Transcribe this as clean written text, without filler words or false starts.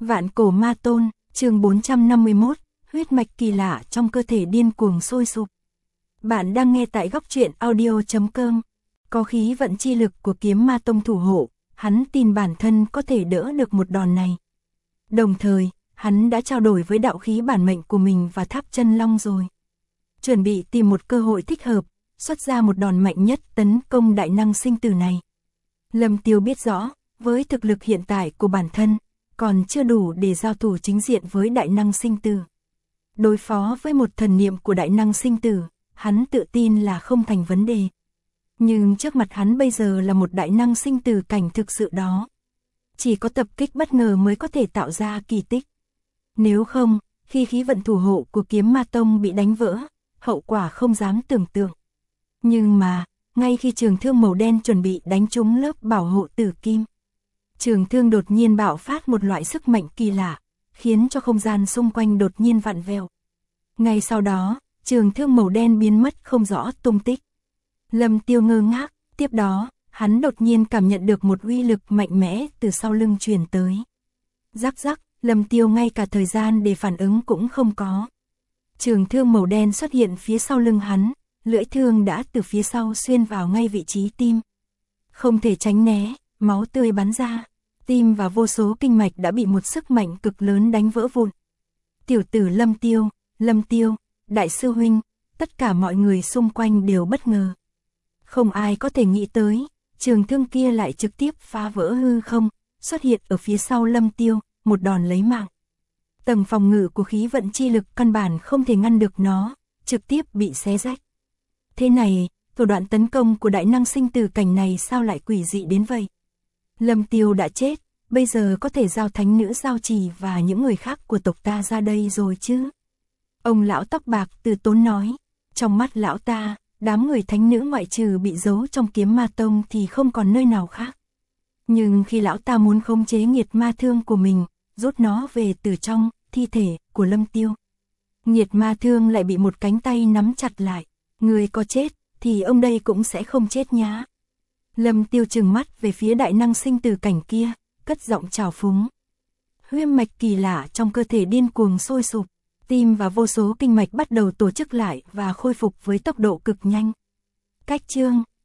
Vạn cổ ma tôn, chương 451, huyết mạch kỳ lạ trong cơ thể điên cuồng sôi sục. Bạn đang nghe tại góc truyện audio.com. Có khí vận chi lực của kiếm ma tông thủ hộ, hắn tin bản thân có thể đỡ được một đòn này. Đồng thời, hắn đã trao đổi với đạo khí bản mệnh của mình và tháp chân long rồi. Chuẩn bị tìm một cơ hội thích hợp, xuất ra một đòn mạnh nhất tấn công đại năng sinh tử này. Lâm Tiêu biết rõ, với thực lực hiện tại của bản thân, còn chưa đủ để giao thủ chính diện với đại năng sinh tử. Đối phó với một thần niệm của đại năng sinh tử, hắn tự tin là không thành vấn đề. Nhưng trước mặt hắn bây giờ là một đại năng sinh tử cảnh thực sự đó. Chỉ có tập kích bất ngờ mới có thể tạo ra kỳ tích. Nếu không, khi khí vận thủ hộ của kiếm ma tông bị đánh vỡ, hậu quả không dám tưởng tượng. Nhưng mà, ngay khi trường thương màu đen chuẩn bị đánh trúng lớp bảo hộ tử kim, trường thương đột nhiên bạo phát một loại sức mạnh kỳ lạ, khiến cho không gian xung quanh đột nhiên vặn vẹo. Ngay sau đó, trường thương màu đen biến mất không rõ tung tích. Lâm Tiêu ngơ ngác, tiếp đó, hắn đột nhiên cảm nhận được một uy lực mạnh mẽ từ sau lưng truyền tới. Rắc rắc, Lâm Tiêu ngay cả thời gian để phản ứng cũng không có. Trường thương màu đen xuất hiện phía sau lưng hắn, lưỡi thương đã từ phía sau xuyên vào ngay vị trí tim. Không thể tránh né, máu tươi bắn ra, tim và vô số kinh mạch đã bị một sức mạnh cực lớn đánh vỡ vụn. Tiểu tử Lâm Tiêu, đại sư huynh, tất cả mọi người xung quanh đều bất ngờ. Không ai có thể nghĩ tới, trường thương kia lại trực tiếp phá vỡ hư không, xuất hiện ở phía sau Lâm Tiêu, một đòn lấy mạng. Tầng phòng ngự của khí vận chi lực căn bản không thể ngăn được nó, trực tiếp bị xé rách. Thế này, thủ đoạn tấn công của đại năng sinh tử cảnh này sao lại quỷ dị đến vậy? Lâm Tiêu đã chết, bây giờ có thể giao thánh nữ giao trì và những người khác của tộc ta ra đây rồi chứ? Ông lão tóc bạc từ tốn nói, trong mắt lão ta, đám người thánh nữ ngoại trừ bị giấu trong kiếm ma tông thì không còn nơi nào khác. Nhưng khi lão ta muốn khống chế nghiệt ma thương của mình, rút nó về từ trong thi thể của Lâm Tiêu, nghiệt ma thương lại bị một cánh tay nắm chặt lại. Người có chết, thì ông đây cũng sẽ không chết nhá. Lâm Tiêu trừng mắt về phía đại năng sinh tử cảnh kia, cất giọng trào phúng. Huyết mạch kỳ lạ trong cơ thể điên cuồng sôi sục, tim và vô số kinh mạch bắt đầu tổ chức lại và khôi phục với tốc độ cực nhanh. Cách chương